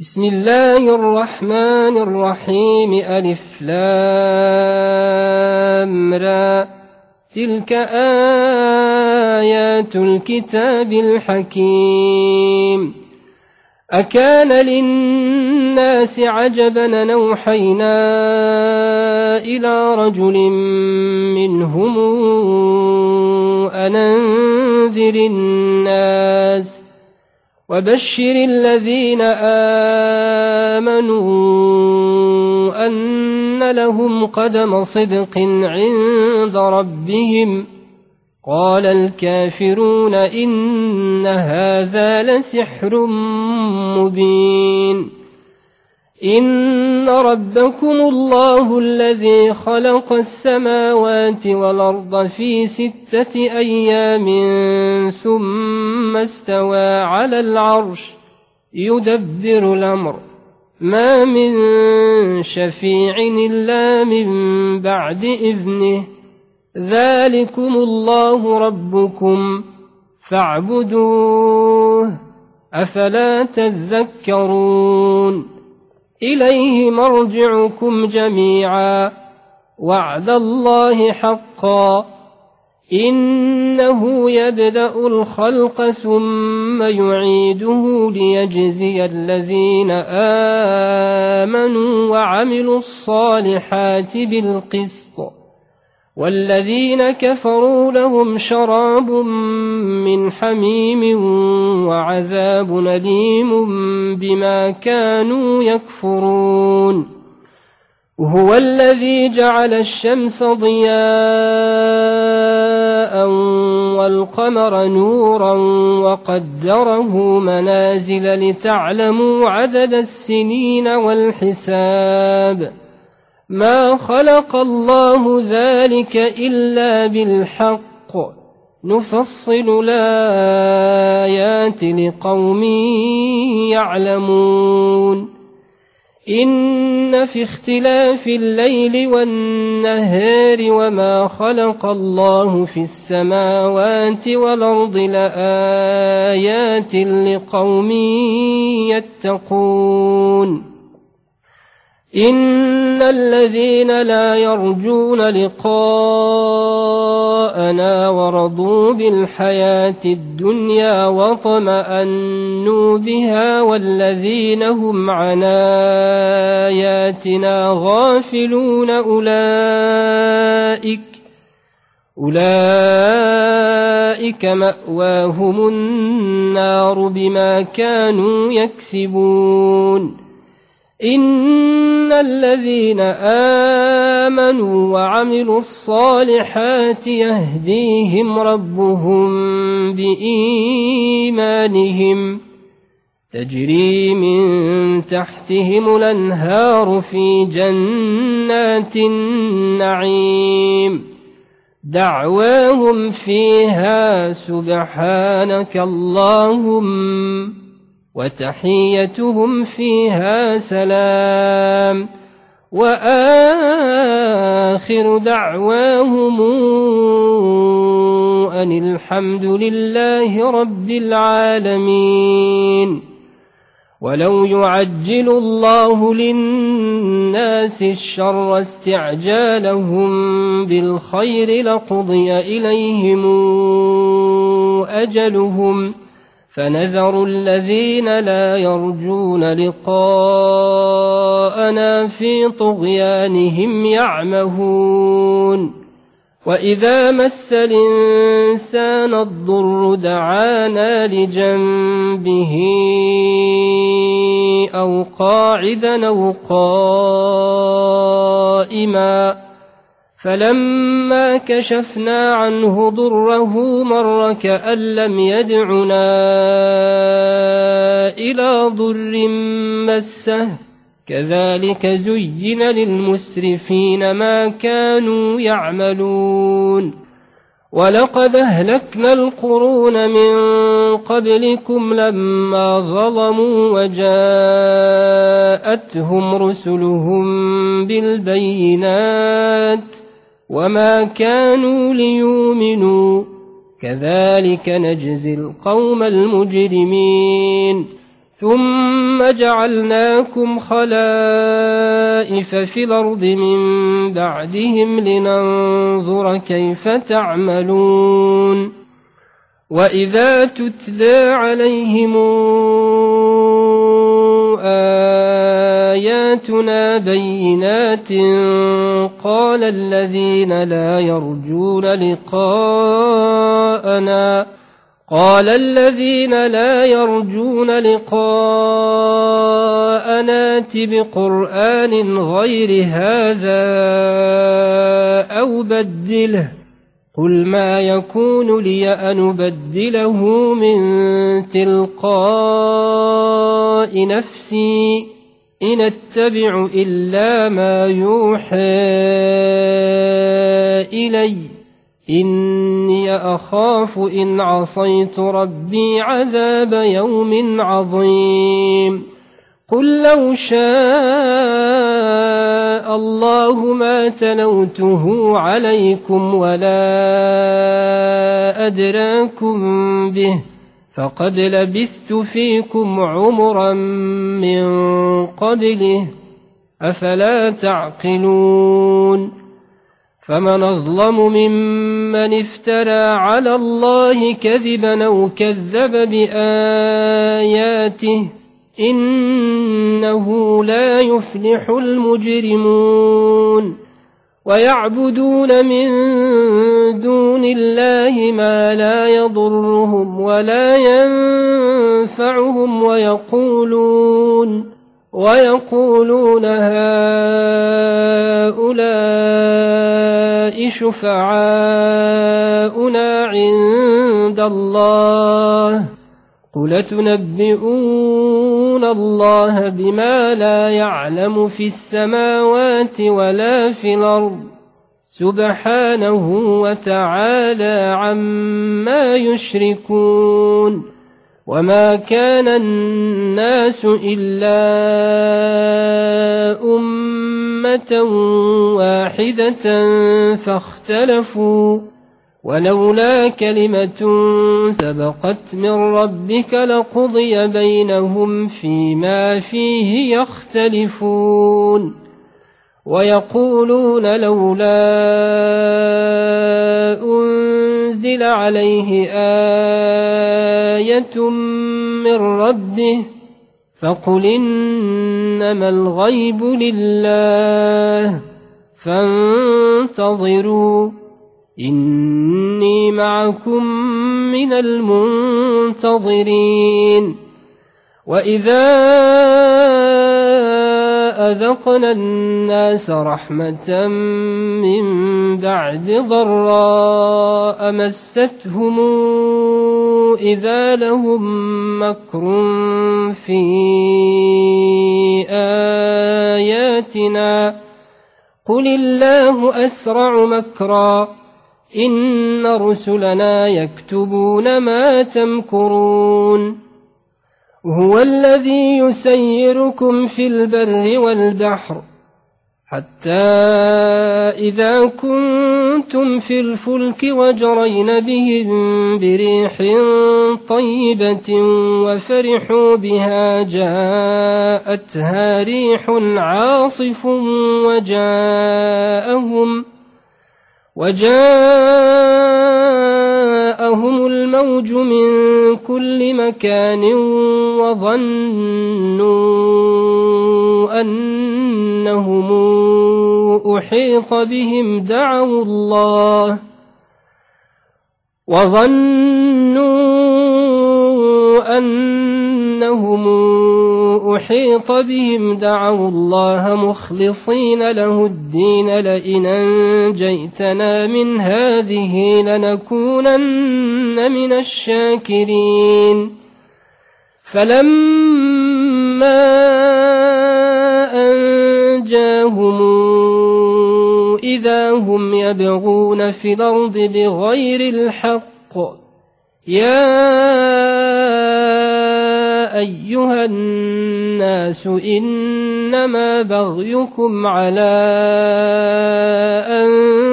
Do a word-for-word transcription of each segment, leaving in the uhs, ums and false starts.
بسم الله الرحمن الرحيم ألف لام را تلك آيات الكتاب الحكيم أكان للناس عجبا أن أوحينا إلى رجل منهم أن أنذر الناس وبشر الذين آمنوا أن لهم قدم صدق عند ربهم قال الكافرون إن هذا لسحر مبين إن ربكم الله الذي خلق السماوات والأرض في ستة أيام ثم استوى على العرش يدبر الأمر ما من شفيع إلا من بعد إذنه ذلكم الله ربكم فاعبدوه أفلا تذكرون إليه مرجعكم جميعا وعد الله حقا إنه يبدأ الخلق ثم يعيده ليجزي الذين آمنوا وعملوا الصالحات بالقسط والذين كفروا لهم شراب من حميم وعذاب أليم بما كانوا يكفرون هو الذي جعل الشمس ضياء والقمر نورا وقدره منازل لتعلموا عدد السنين والحساب ما خلق الله ذلك إلا بالحق نفصل الآيات لقوم يعلمون إن في اختلاف الليل والنهار وما خلق الله في السماوات والأرض لآيات لقوم يتقون إن الذين لا يرجون لقاءنا ورضوا بالحياة الدنيا وطمأنوا بها والذين هم عن آياتنا غافلون أولئك أولئك مأواهم النار بما كانوا يكسبون إن الذين آمنوا وعملوا الصالحات يهديهم ربهم بإيمانهم تجري من تحتهم الأنهار في جنات النعيم دعواهم فيها سبحانك اللهم وتحيتهم فيها سلام وآخر دعواهم أن الحمد لله رب العالمين ولو يعجل الله للناس الشر استعجالهم بالخير لقضي إليهم أجلهم فنذر الذين لا يرجون لقاءنا في طغيانهم يعمهون وإذا مس الإنسان الضر دعانا لجنبه أو قاعدا أو قائما فلما كشفنا عنه ضره مر كأن لم يدعنا إلى ضر مسه كذلك زين للمسرفين ما كانوا يعملون ولقد أهلكنا القرون من قبلكم لما ظلموا وجاءتهم رسلهم بالبينات وما كانوا ليؤمنوا كذلك نجزي القوم المجرمين ثم جعلناكم خلائف في الأرض من بعدهم لننظر كيف تعملون وإذا تتلى عليهم آياتنا بينات قال الذين لا يرجون لقاءنا قال الذين لا يرجون لقاءنا ائت بقرآن غير هذا أو بدله قل ما يكون لي أن أبدله من تلقاء نفسي إن أتبع إلا ما يوحى إلي إني أخاف إن عصيت ربي عذاب يوم عظيم قل لو شاء الله ما تلوته عليكم ولا أدراكم به فقد لبثت فيكم عمرا من قبله أفلا تعقلون فمن أظلم ممن افترى على الله كذبا أو كذب بآياته إنه لا يفلح المجرمون ويعبدون من دون الله ما لا يضرهم ولا ينفعهم ويقولون ويقولون هؤلاء شفعاؤنا عند الله قل تنبئون الله بما لا يعلم في السماوات ولا في الأرض سبحانه وتعالى عما يشركون وما كان الناس إلا أمة واحدة فاختلفوا ولولا كلمة سبقت من ربك لقضي بينهم فيما فيه يختلفون ويقولون لولا أنزل عليه آية من ربه فقل إنما الغيب لله فانتظروا إني معكم من المنتظرين وإذا أذقنا الناس رحمة من بعد ضراء مستهم إذا لهم مكر في آياتنا قل الله أسرع مكرا إن رسلنا يكتبون ما تمكرون هو الذي يسيركم في البر والبحر حتى إذا كنتم في الفلك وجرين بهم بريح طيبة وفرحوا بها جاءتها ريح عاصف وجاءهم وجاءهم الموج من كل مكان وظنوا أنهم أحيط بهم دعوا الله وظنوا أنهم أحيط بهم دعوا الله مخلصين له الدين لئن أنجيتنا من هذه لنكونن من الشاكرين فلما أنجاهم إذا هم يبغون في الأرض بغير الحق يا أيها الناس إنما بغيكم على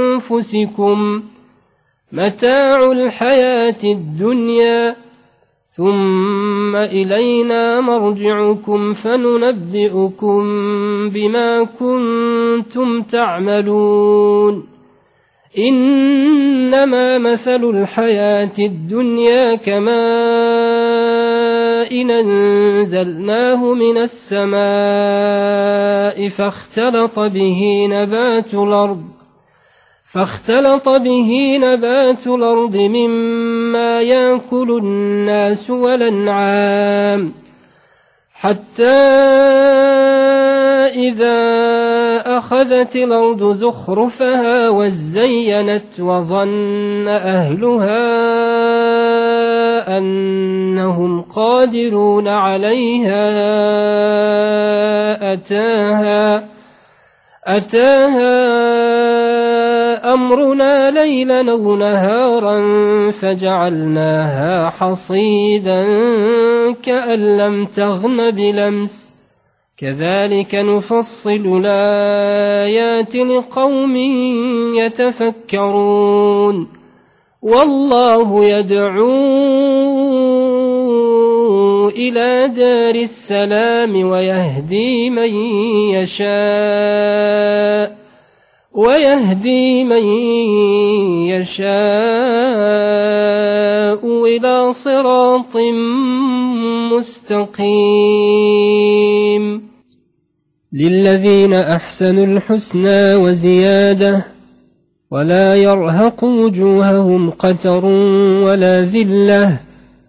أنفسكم متاع الحياة الدنيا ثم إلينا مرجعكم فننبئكم بما كنتم تعملون إنما مثل الحياة الدنيا كماء أنزلناه من السماء فاختلط به نبات الأرض فاختلط به نبات الأرض مما يأكل الناس والأنعام حتى إذا أخذت الأرض زخرفها وزينت وظن أهلها أنهم قادرون عليها أتاها أتاها أمرنا ليلا أو نهارا فجعلناها حصيدا كأن لم تغن بلمس كذلك نفصل الآيات لقوم يتفكرون والله يدعو إلى دار السلام ويهدي من يشاء ويهدي من يشاء إلى صراط مستقيم للذين أحسنوا الحسنى وزيادة ولا يرهق وجوههم قتر ولا ذلة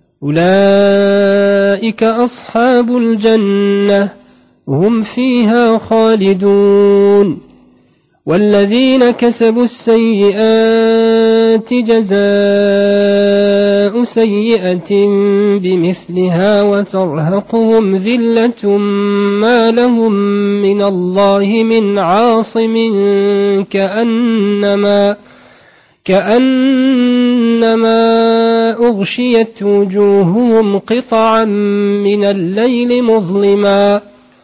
أولئك أصحاب الجنة هم فيها خالدون والذين كسبوا السيئات جزاء سيئة بمثلها وترهقهم ذلة ما لهم من الله من عاصم كأنما كأنما أغشيت وجوههم قطعا من الليل مظلما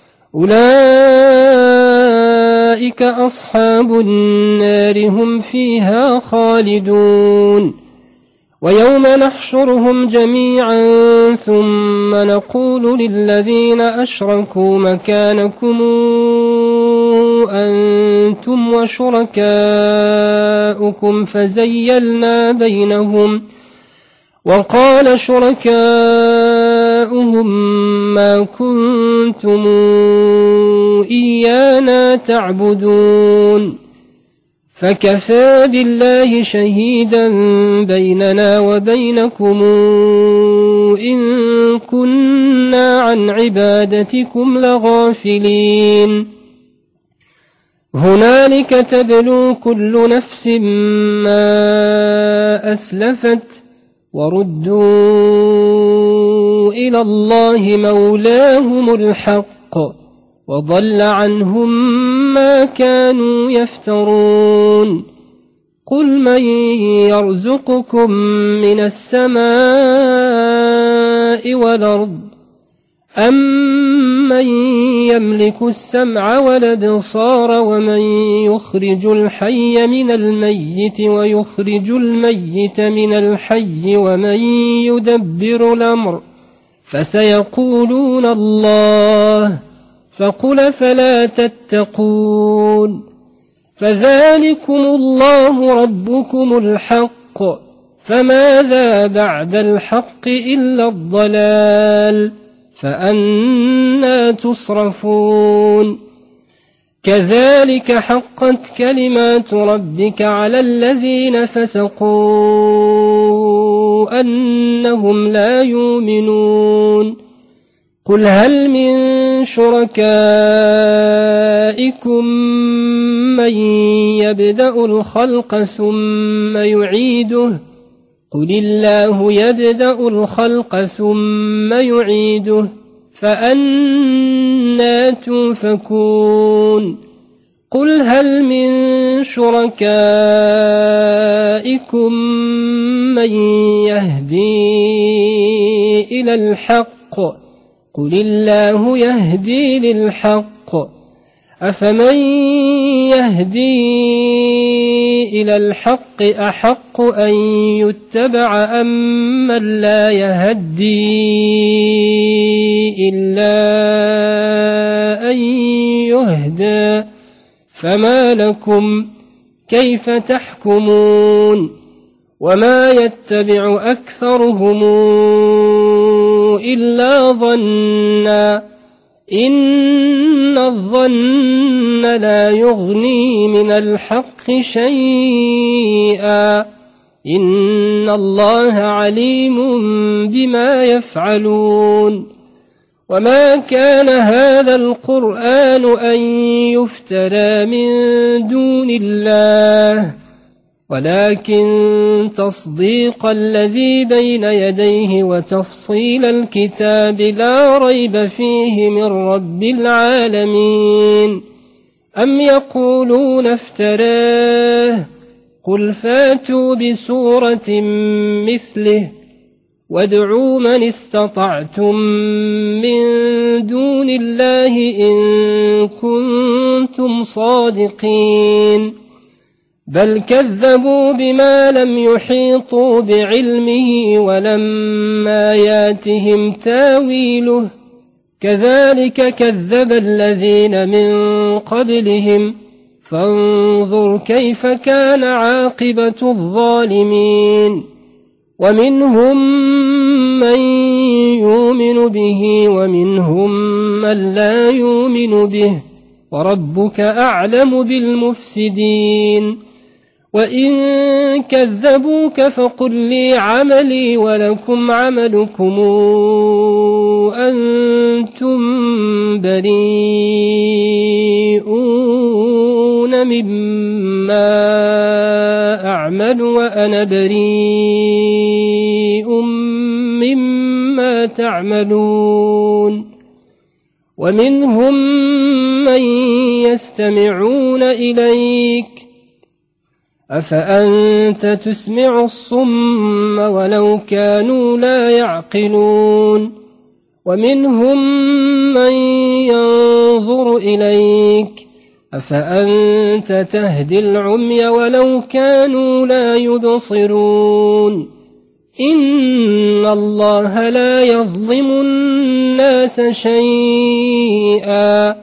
أولئك أصحاب النار هم فيها خالدون ويوم نحشرهم جميعا ثم نقول للذين أشركوا مكانكم أنتم وشركاؤكم فزيلنا بينهم وقال شركاؤهم ما كنتم إيانا تعبدون فكفى بالله شهيدا بيننا وبينكم إن كنا عن عبادتكم لغافلين هنالك تبلو كل نفس ما أسلفت وردوا إلى الله مولاهم الحق وضل عنهم ما كانوا يفترون قل من يرزقكم من السماء والأرض أمن يملك السمع والأبصار ومن يخرج الحي من الميت ويخرج الميت من الحي ومن يدبر الأمر فسيقولون الله فقل فلا تتقون فذلكم الله ربكم الحق فماذا بعد الحق إلا الضلال فأنى تصرفون كذلك حقت كلمات ربك على الذين فسقوا أنهم لا يؤمنون قل هل من شركائكم من يبدأ الخلق ثم يعيده قل الله يبدأ الخلق ثم يعيده فأنى توفكون قل هل من شركائكم من يهدي إلى الحق قل الله يهدي للحق أفمن يهدي إلى الحق أحق أن يتبع أم من لا يهدي إلا أن يهدى فما لكم كيف تحكمون وما يتبع أكثرهم إلا ظنا إن الظن لا يغني من الحق شيئا إن الله عليم بما يفعلون وما كان هذا القرآن أن يفترى من دون الله ولكن تصديق الذي بين يديه وتفصيل الكتاب لا ريب فيه من رب العالمين أم يقولون افتراه قل فاتوا بسورة مثله وادعوا من استطعتم من دون الله إن كنتم صادقين بل كذبوا بما لم يحيطوا بعلمه ولما ياتهم تاويله كذلك كذب الذين من قبلهم فانظر كيف كان عاقبة الظالمين ومنهم من يؤمن به ومنهم من لا يؤمن به وربك أعلم بالمفسدين وإن كذبوك فقل لي عملي ولكم عملكم أنتم بريئون مما أعمل وأنا بريء مما تعملون ومنهم من يستمعون إليك أفأنت تسمع الصم ولو كانوا لا يعقلون ومنهم من ينظر إليك أفأنت تهدي العمي ولو كانوا لا يبصرون إن الله لا يظلم الناس شيئا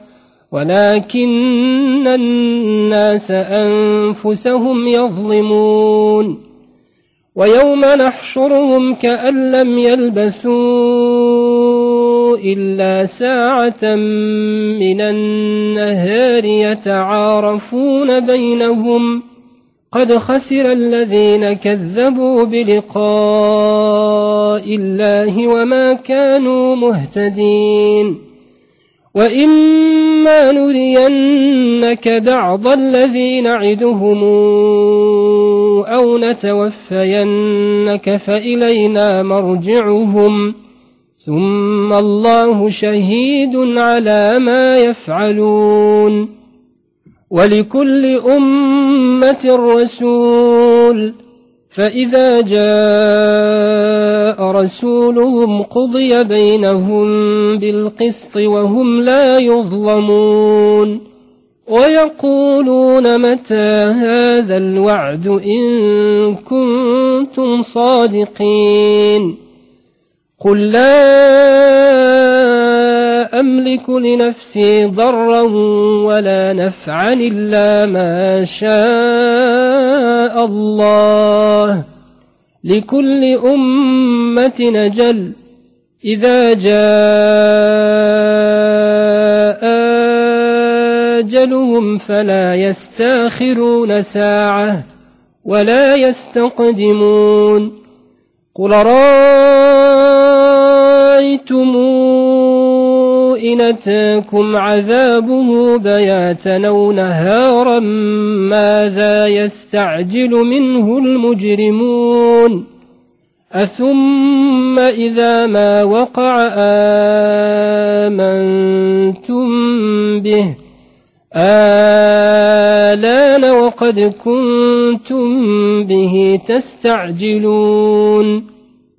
ولكن الناس أنفسهم يظلمون ويوم نحشرهم كأن لم يلبثوا إلا ساعة من النهار يتعارفون بينهم قد خسر الذين كذبوا بلقاء الله وما كانوا مهتدين وإما نرينك بعض الذي نعدهم أو نتوفينك فإلينا مرجعهم ثم الله شهيد على ما يفعلون ولكل أمة رسول فإذا جاء رسولهم قضي بينهم بالقسط وهم لا يظلمون ويقولون متى هذا الوعد إن كنتم صادقين قل لا أملك لنفسي ضرا ولا نفعا إلا ما شاء الله لكل أمة أجل إذا جاء أجلهم فلا يستأخرون ساعة ولا يستقدمون قل رأيتم إن أتاكم عذابه بياتا أو نهارا ماذا يستعجل منه المجرمون أثم إذا ما وقع آمنتم به آلان وقد كنتم به تستعجلون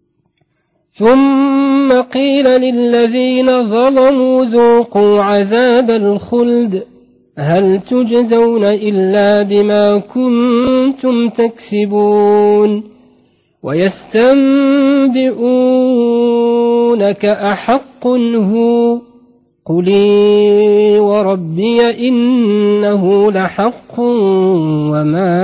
ثم قيل للذين ظلموا ذوقوا عذاب الخلد هل تجزون إلا بما كنتم تكسبون ويستنبئونك أحق هو قل إي وربي إنه لحق وما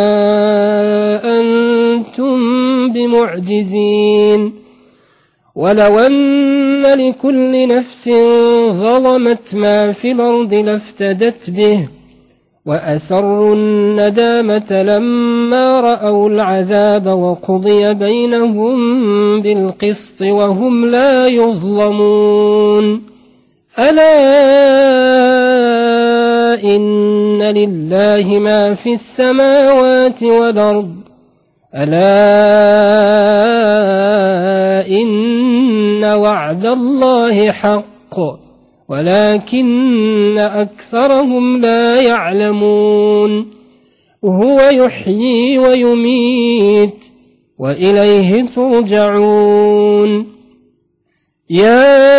أنتم بمعجزين ولو أن لكل نفس ظلمت ما في الأرض لافتدت به وأسروا الندامة لما رأوا العذاب وقضي بينهم بالقسط وهم لا يظلمون ألا إن لله ما في السماوات والأرض ألا إن وعد الله حق ولكن أكثرهم لا يعلمون هو يحيي ويميت وإليه ترجعون يا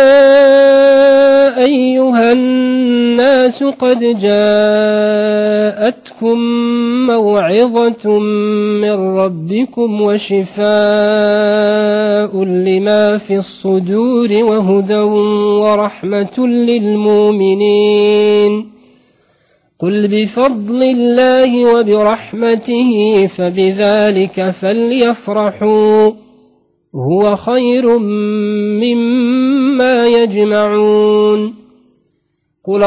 أيها الناس قد جاءتكم موعظة من ربكم وشفاء لما في الصدور وهدى ورحمة للمؤمنين قل بفضل الله وبرحمته فبذلك فليفرحوا هو خير مما يجمعون قل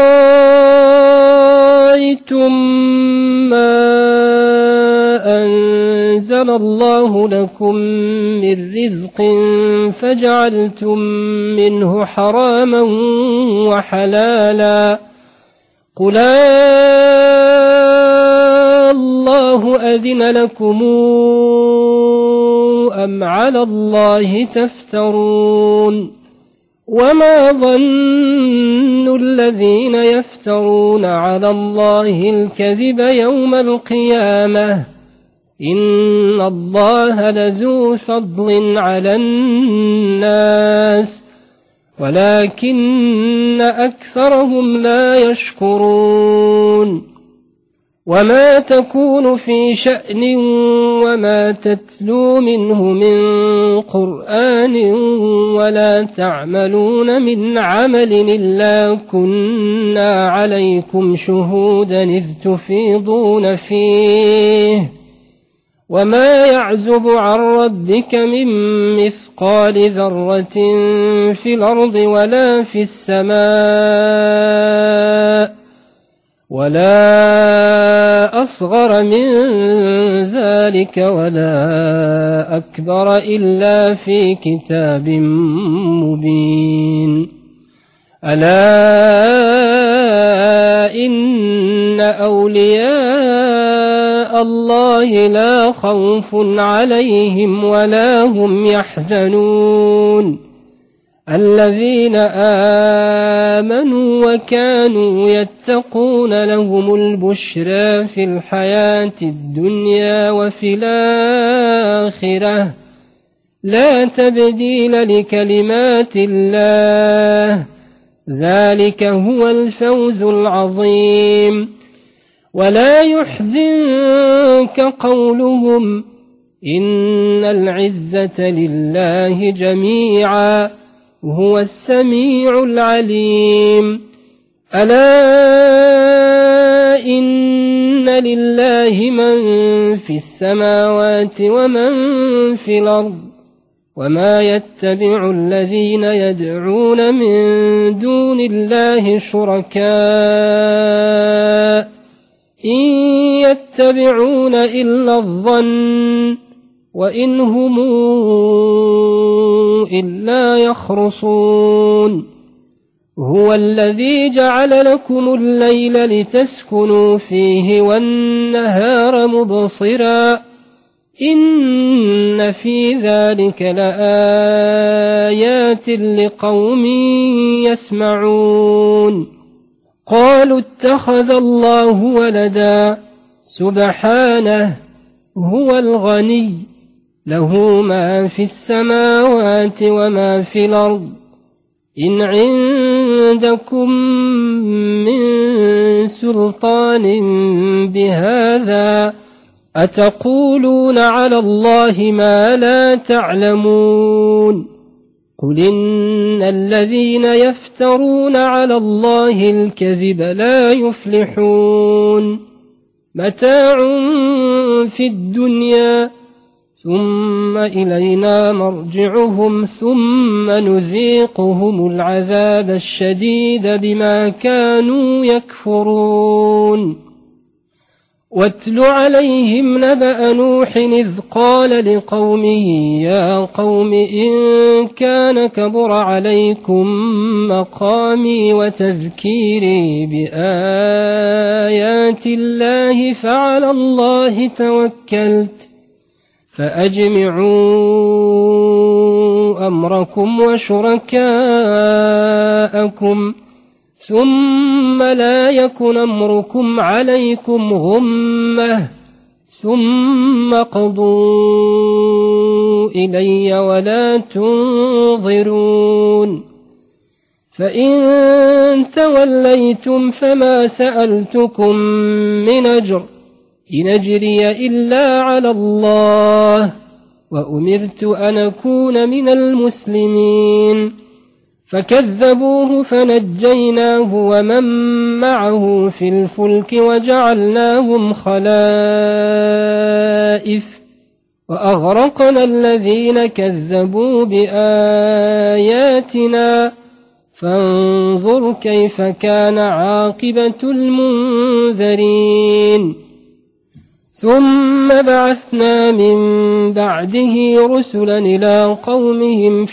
رأيتم ما أنزل الله لكم من رزق فجعلتم منه حراما وحلالا قل الله أذن لكم أم على الله تفترون وما ظن الذين يفترون على الله الكذب يوم القيامة إن الله لذو فضل على الناس ولكن أكثرهم لا يشكرون وما تكون في شأن وما تتلو منه من قرآن ولا تعملون من عمل إلا كنا عليكم شهودا إذ تفيضون فيه وما يعزب عن ربك من مثقال ذرة في الأرض ولا في السماء ولا أصغر من ذلك ولا أكبر إلا في كتاب مبين ألا إن أولياء الله لا خوف عليهم ولا هم يحزنون الذين آمنوا وكانوا يتقون لهم البشرى في الحياة الدنيا وفي الآخرة لا تبديل لكلمات الله ذلك هو الفوز العظيم ولا يحزنك قولهم إن العزة لله جميعا هو السميع العليم ألا إن لله من في السماوات ومن في الأرض وما يتبع الذين يدعون من دون الله شركاء إن يتبعون إلا الظن وإن هم إلا يخرصون هو الذي جعل لكم الليل لتسكنوا فيه والنهار مبصرا إن في ذلك لآيات لقوم يسمعون قالوا اتخذ الله ولدا سبحانه هو الغني له ما في السماوات وما في الأرض إن عندكم من سلطان بهذا أتقولون على الله ما لا تعلمون قل إن الذين يفترون على الله الكذب لا يفلحون متاع في الدنيا ثم إلينا مرجعهم ثم نذيقهم العذاب الشديد بما كانوا يكفرون واتل عليهم نبأ نوح إذ قال لقومه يا قوم إن كان كبر عليكم مقامي وتذكيري بآيات الله فعلى الله توكلت فأجمعوا أمركم وشركاءكم ثم لا يكن أمركم عليكم غمة ثم قضوا إلي ولا تنظرون فإن توليتم فما سألتكم من أجر إن أجري إلا على الله وأمرت أن أكون من المسلمين فكذبوه فنجيناه ومن معه في الفلك وجعلناهم خلائف وأغرقنا الذين كذبوا بآياتنا فانظر كيف كان عاقبة المنذرين ثم بعثنا من بعده رسلا إلى قومهم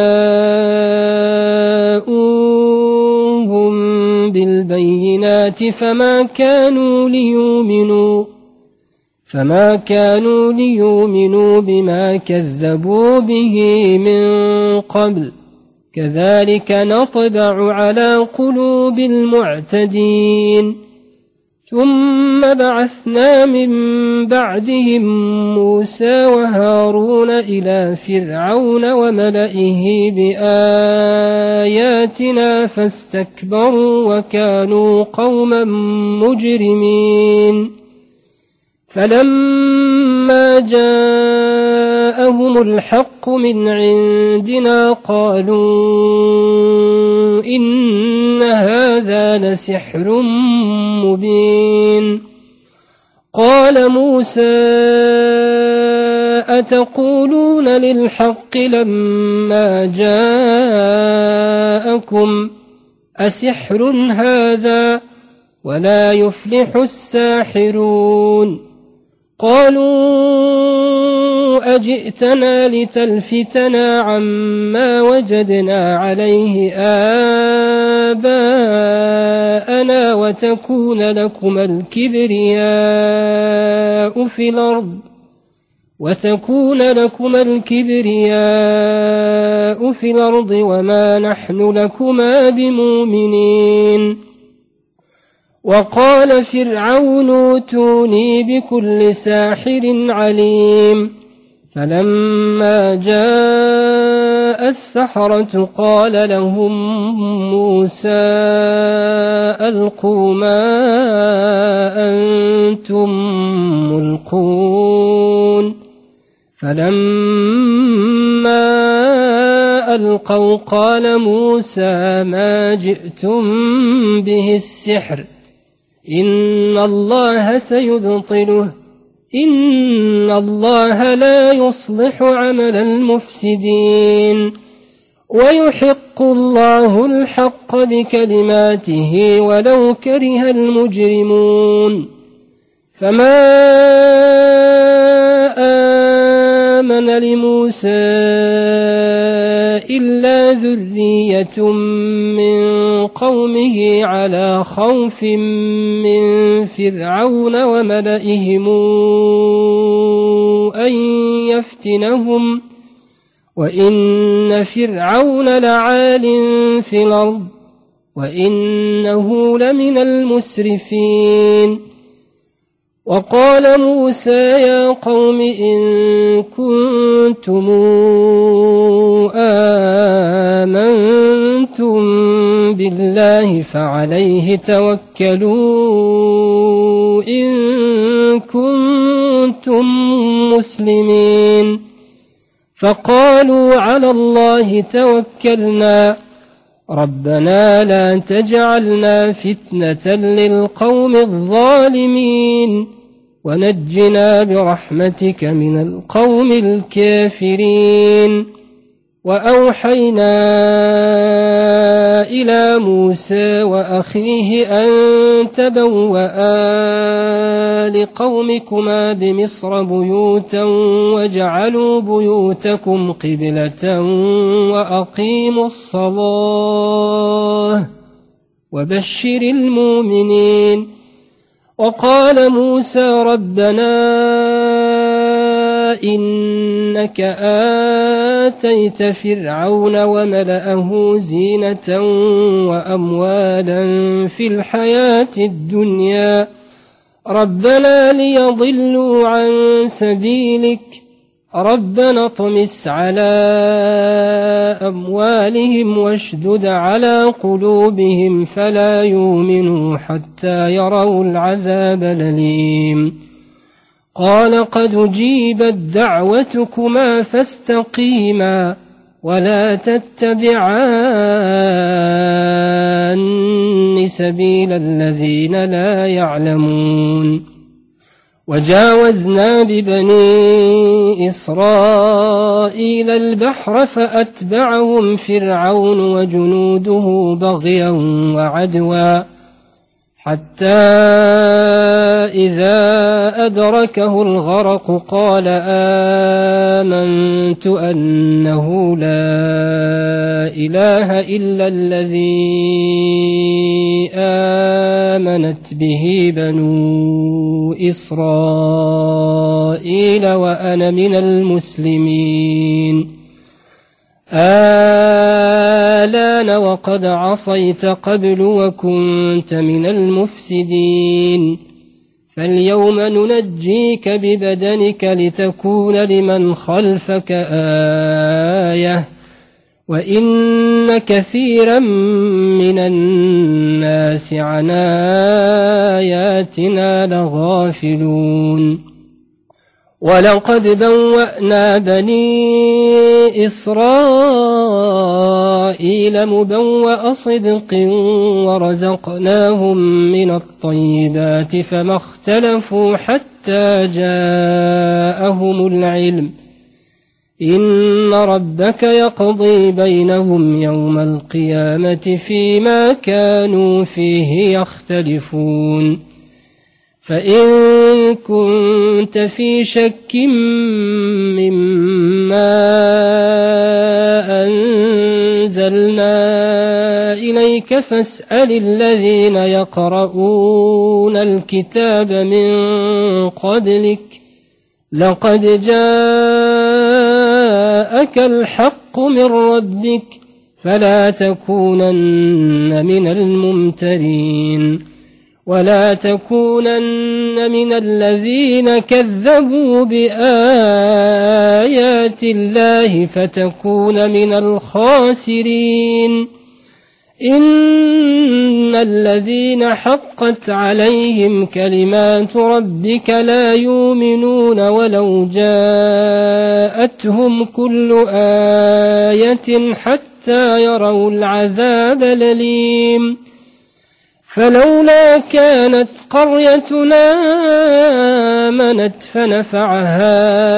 فجاءوهم بالبينات فما كانوا ليؤمنوا فما كانوا ليؤمنوا بما كذبوا به من قبل كذلك نطبع على قلوب المعتدين ثم بعثنا من بعدهم موسى وهارون إلى فرعون وملئه بآياتنا فاستكبروا وكانوا قوما مجرمين فلما جاءهم الحق من عندنا قالوا إن هذا لسحر مبين قال موسى أتقولون للحق لما جاءكم أسحر هذا ولا يفلح الساحرون قالوا أجئتنا لتلفتنا عما وجدنا عليه آباءنا وتكون لكما الكبرياء في الأرض وتكون لكما الكبرياء في الأرض وما نحن لكما بمؤمنين وقال فرعون ائتوني بكل ساحر عليم فلما جاء السحرة قال لهم موسى ألقوا ما أنتم ملقون فلما ألقوا قال موسى ما جئتم به السحر إن الله سيبطله إن الله لا يصلح عمل المفسدين ويحق الله الحق بكلماته ولو كره المجرمون فما آمن لموسى إلا ذرية من قومه على خوف من فرعون وملئهم أن يفتنهم وإن فرعون لعال في الأرض وإنه لمن المسرفين وقال موسى يا قوم إن كنتم آمنتم بالله فعليه توكلوا إن كنتم مسلمين فقالوا على الله توكلنا ربنا لا تجعلنا فتنة للقوم الظالمين ونجنا برحمتك من القوم الكافرين وأوحينا إلى موسى وأخيه أن تبوأ لقومكما بمصر بيوتا وجعلوا بيوتكم قبلة وأقيموا الصلاة وبشر المؤمنين وقال موسى ربنا إنك آتيت فرعون وملأه زينة وأموالا في الحياة الدنيا ربنا ليضلوا عن سبيلك ربنا اطمس على أموالهم واشدد على قلوبهم فلا يؤمنوا حتى يروا العذاب الأليم قال قد أجيبت دعوتكما فاستقيما ولا تتبعان سبيل الذين لا يعلمون وجاوزنا ببني إسرائيل البحر فأتبعهم فرعون وجنوده بغيا وعدوا حتى إذا أدركه الغرق قال آمنت أنه لا إله إلا الذي آمنت به بنو إسرائيل وأنا من المسلمين آلان وقد عصيت قبل وكنت من المفسدين فاليوم ننجيك ببدنك لتكون لمن خلفك آية وإن كثيرا من الناس عن آياتنا لغافلون ولقد بوأنا بني إسرائيل مبوأ صدق ورزقناهم من الطيبات فما اختلفوا حتى جاءهم العلم إن ربك يقضي بينهم يوم القيامة فيما كانوا فيه يختلفون فإن كنت في شك مما أنزلنا إليك فاسأل الذين يقرؤون الكتاب من قبلك لقد جاءك الحق من ربك فلا تكونن من الممترين ولا تكونن من الذين كذبوا بآيات الله فتكون من الخاسرين إن الذين حقت عليهم كلمات ربك لا يؤمنون ولو جاءتهم كل آية حتى يروا العذاب الأليم فلولا كانت قريتنا آمنت فنفعها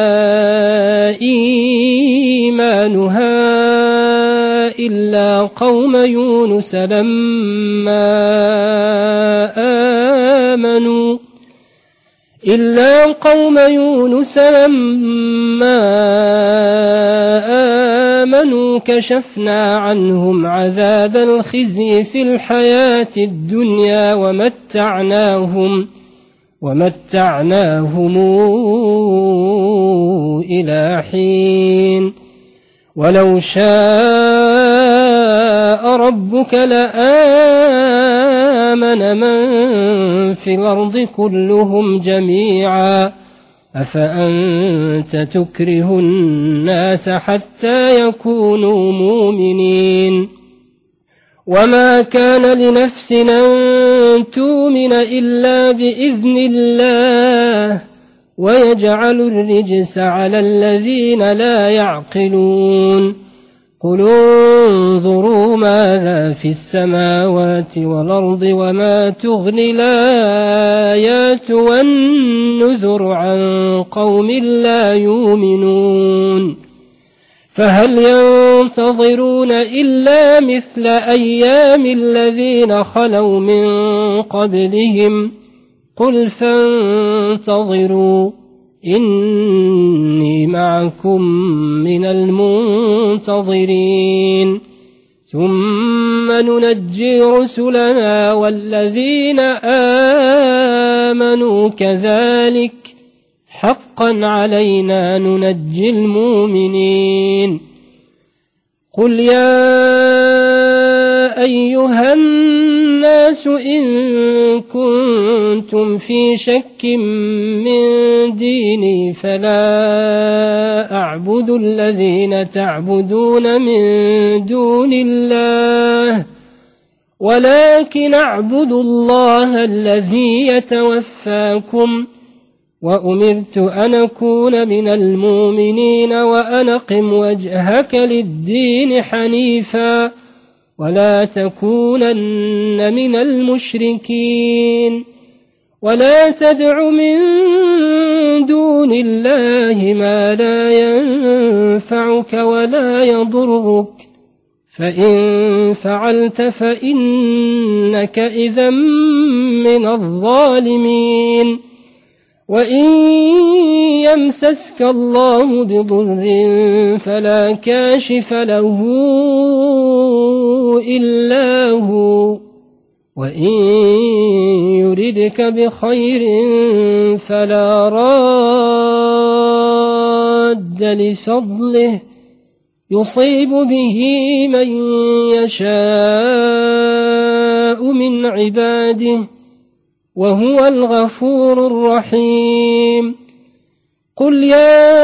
إيمانها إلا قوم يونس لما آمنوا إلا قوم يونس لما آمنوا كشفنا عنهم عذاب الخزي في الحياة الدنيا ومتعناهم ومتعناهم إلى حين ولو شاء ربك لآمن من في الأرض كلهم جميعا أفأنت تكره الناس حتى يكونوا مؤمنين وما كان لنفس أن تؤمن إلا بإذن الله ويجعل الرجس على الذين لا يعقلون قل انظروا ماذا في السماوات والأرض وما تغني الآيات والنذر عن قوم لا يؤمنون فهل ينتظرون إلا مثل أيام الذين خلوا من قبلهم قل فانتظروا إني معكم من المنتظرين ثم ننجي رسلنا والذين آمنوا كذلك حقا علينا ننجي المؤمنين قل يا أيها الناس إن كنتم في شك من ديني فلا أعبد الذين تعبدون من دون الله ولكن أعبد الله الذي يتوفاكم وأمرت أن أكون من المؤمنين وأن أقم وجهك للدين حنيفا ولا تكونن من المشركين ولا تدع من دون الله ما لا ينفعك ولا يضرك فإن فعلت فإنك إذا من الظالمين وإن يمسسك الله بضر فلا كاشف له إلا هو وإن يردك بخير فلا راد لفضله يصيب به من يشاء من عباده وهو الغفور الرحيم قل يا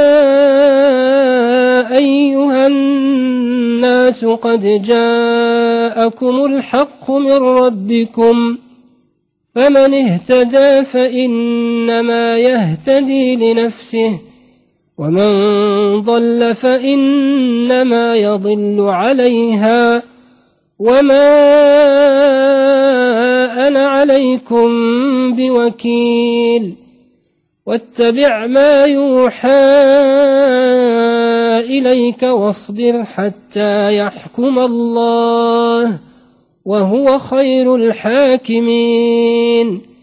أيها الناس قد جاءكم الحق من ربكم فمن اهتدى فإنما يهتدي لنفسه ومن ضل فإنما يضل عليها وما أنا عليكم بوكيل واتبع ما يوحى إليك واصبر حتى يحكم الله وهو خير الحاكمين